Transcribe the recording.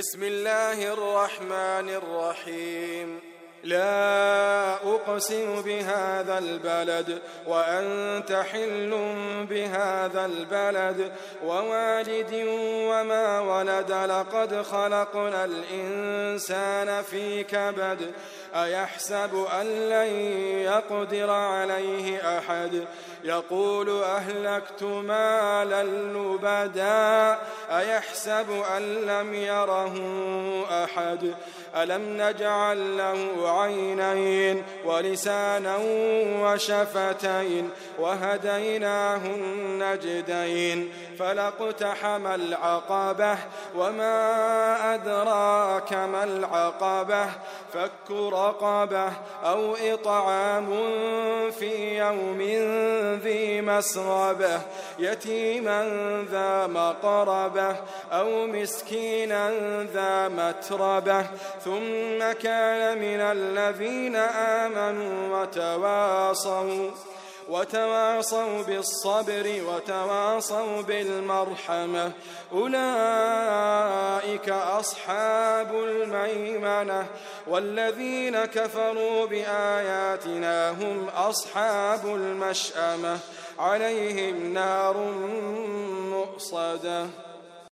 بسم الله الرحمن الرحيم. لا أقسم بهذا البلد وأنت حل بهذا البلد ووالد وما ولد لقد خلقنا الإنسان في كبد أيحسب أن لن يقدر عليه أحد يقول أهلكت مالا لبدا أيحسب أن لم يره أحد ألم نجعل له عينين ولسانا وشفتين وهديناه النجدين فلاقتحم العقبة وما أدراك ما العقبة فك رقبة أو إطعام في يوم ذي مسغبة يتيما ذا مقربة أو مسكينا ذا متربة ثم كان من الذين آمنوا وتواصوا بالصبر وتواصوا بالمرحمة أولئك أصحاب الميمنة والذين كفروا بآياتنا هم أصحاب المشأمة عليهم نار مؤصدة.